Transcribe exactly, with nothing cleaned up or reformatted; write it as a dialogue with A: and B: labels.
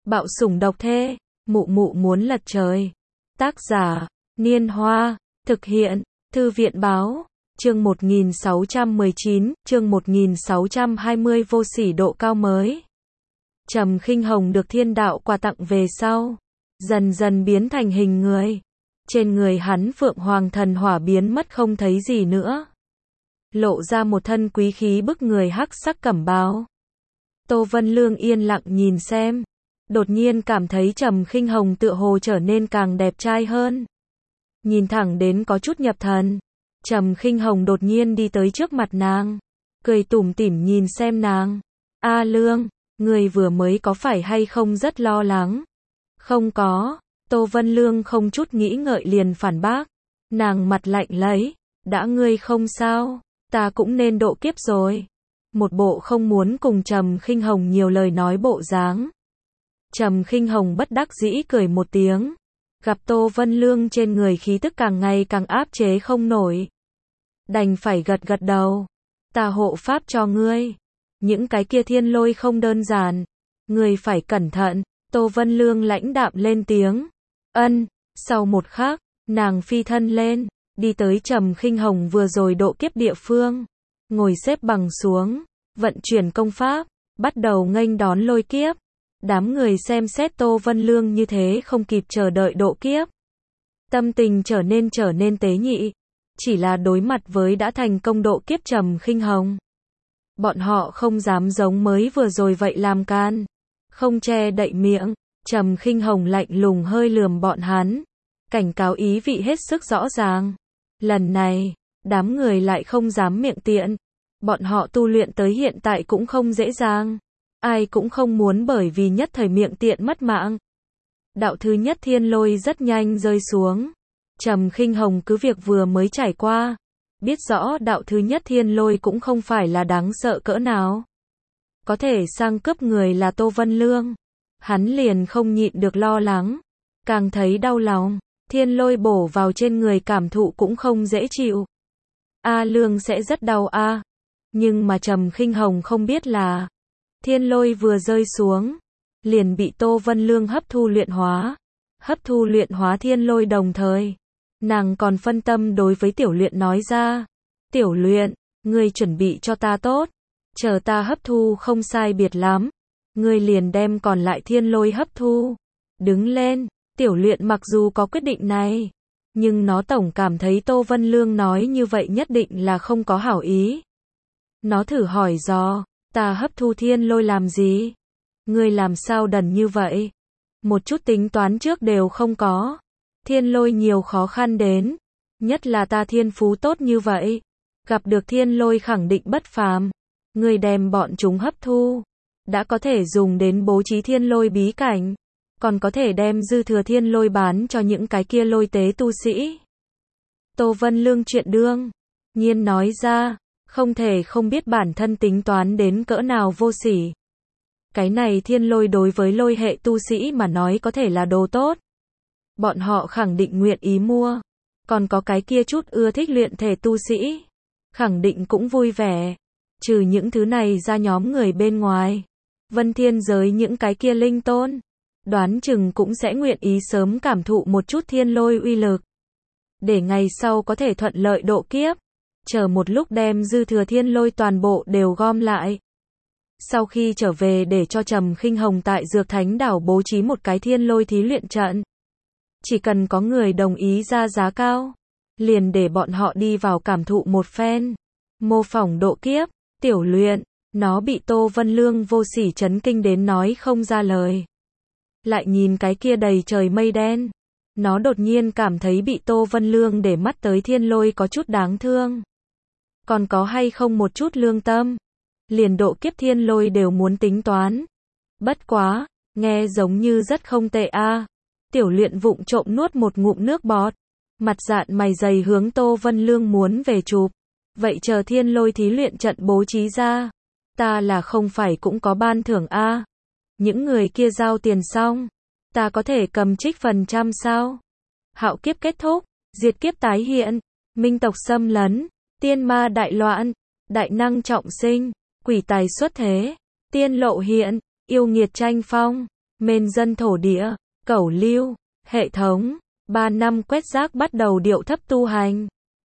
A: Bạo sủng độc thê, mụ mụ muốn lật trời. Tác giả, Niên Hoa, thực hiện, Thư viện Báo, chương một nghìn sáu trăm mười chín, chương một nghìn sáu trăm hai mươi vô sỉ độ cao mới. Trầm Khinh Hồng được thiên đạo quà tặng về sau, dần dần biến thành hình người. Trên người hắn Phượng Hoàng thần hỏa biến mất không thấy gì nữa. Lộ ra một thân quý khí bức người hắc sắc cẩm bào. Tô Vân Lương yên lặng nhìn xem, đột nhiên cảm thấy Trầm Khinh Hồng tựa hồ trở nên càng đẹp trai hơn. Nhìn thẳng đến có chút nhập thần, Trầm Khinh Hồng đột nhiên đi tới trước mặt nàng, cười tủm tỉm nhìn xem nàng. A Lương, người vừa mới có phải hay không rất lo lắng? Không có, Tô Vân Lương không chút nghĩ ngợi liền phản bác. Nàng mặt lạnh lấy, đã ngươi không sao, ta cũng nên độ kiếp rồi. Một bộ không muốn cùng Trầm Khinh Hồng nhiều lời nói bộ dáng. Trầm Khinh Hồng bất đắc dĩ cười một tiếng, gặp Tô Vân Lương trên người khí tức càng ngày càng áp chế không nổi, đành phải gật gật đầu. Ta hộ pháp cho ngươi, những cái kia thiên lôi không đơn giản, ngươi phải cẩn thận. Tô Vân Lương lãnh đạm lên tiếng. Ân. Sau một khắc, nàng phi thân lên, đi tới Trầm Khinh Hồng vừa rồi độ kiếp địa phương, ngồi xếp bằng xuống, vận chuyển công pháp, bắt đầu nghênh đón lôi kiếp. Đám người xem xét Tô Vân Lương như thế không kịp chờ đợi độ kiếp, tâm tình trở nên trở nên tế nhị, chỉ là đối mặt với đã thành công độ kiếp Trầm Khinh Hồng, bọn họ không dám giống mới vừa rồi vậy làm can, không che đậy miệng. Trầm Khinh Hồng lạnh lùng hơi lườm bọn hắn, cảnh cáo ý vị hết sức rõ ràng. Lần này, đám người lại không dám miệng tiện, bọn họ tu luyện tới hiện tại cũng không dễ dàng, ai cũng không muốn bởi vì nhất thời miệng tiện mất mạng. Đạo thứ nhất thiên lôi rất nhanh rơi xuống. Trầm Khinh Hồng cứ việc vừa mới trải qua, biết rõ đạo thứ nhất thiên lôi cũng không phải là đáng sợ cỡ nào. Có thể sang cướp người là Tô Vân Lương, hắn liền không nhịn được lo lắng, càng thấy đau lòng. Thiên lôi bổ vào trên người cảm thụ cũng không dễ chịu. A Lương sẽ rất đau a. Nhưng mà Trầm Khinh Hồng không biết là, thiên lôi vừa rơi xuống, liền bị Tô Vân Lương hấp thu luyện hóa. Hấp thu luyện hóa thiên lôi đồng thời, nàng còn phân tâm đối với Tiểu Luyện nói ra. Tiểu Luyện, ngươi chuẩn bị cho ta tốt, chờ ta hấp thu không sai biệt lắm, ngươi liền đem còn lại thiên lôi hấp thu. Đứng lên. Tiểu Luyện mặc dù có quyết định này, nhưng nó tổng cảm thấy Tô Vân Lương nói như vậy nhất định là không có hảo ý. Nó thử hỏi dò, ta hấp thu thiên lôi làm gì? Ngươi làm sao đần như vậy? Một chút tính toán trước đều không có. Thiên lôi nhiều khó khăn đến, nhất là ta thiên phú tốt như vậy, gặp được thiên lôi khẳng định bất phàm. Ngươi đem bọn chúng hấp thu, đã có thể dùng đến bố trí thiên lôi bí cảnh, còn có thể đem dư thừa thiên lôi bán cho những cái kia lôi tế tu sĩ. Tô Vân Lương chuyện đương nhiên nói ra, không thể không biết bản thân tính toán đến cỡ nào vô sỉ. Cái này thiên lôi đối với lôi hệ tu sĩ mà nói có thể là đồ tốt, bọn họ khẳng định nguyện ý mua. Còn có cái kia chút ưa thích luyện thể tu sĩ, khẳng định cũng vui vẻ. Trừ những thứ này ra, nhóm người bên ngoài, Vân Thiên giới những cái kia linh tôn, đoán chừng cũng sẽ nguyện ý sớm cảm thụ một chút thiên lôi uy lực, để ngày sau có thể thuận lợi độ kiếp, chờ một lúc đem dư thừa thiên lôi toàn bộ đều gom lại. Sau khi trở về để cho Trầm Khinh Hồng tại Dược Thánh Đảo bố trí một cái thiên lôi thí luyện trận. Chỉ cần có người đồng ý ra giá cao, liền để bọn họ đi vào cảm thụ một phen, mô phỏng độ kiếp. Tiểu Luyện, nó bị Tô Vân Lương vô sỉ chấn kinh đến nói không ra lời. Lại nhìn cái kia đầy trời mây đen, nó đột nhiên cảm thấy bị Tô Vân Lương để mắt tới thiên lôi có chút đáng thương. Còn có hay không một chút lương tâm, liền độ kiếp thiên lôi đều muốn tính toán. Bất quá, nghe giống như rất không tệ a. À. Tiểu Luyện vụng trộm nuốt một ngụm nước bọt, mặt dạn mày dày hướng Tô Vân Lương muốn về chụp. Vậy chờ thiên lôi thí luyện trận bố trí ra, ta là không phải cũng có ban thưởng a? À. Những người kia giao tiền xong, ta có thể cầm trích phần trăm sao? Hạo kiếp kết thúc, diệt kiếp tái hiện, minh tộc xâm lấn, tiên ma đại loạn, đại năng trọng sinh, quỷ tài xuất thế, tiên lộ hiện, yêu nghiệt tranh phong. Mên dân thổ địa, cẩu lưu, hệ thống, ba năm quét rác bắt đầu điệu thấp tu hành.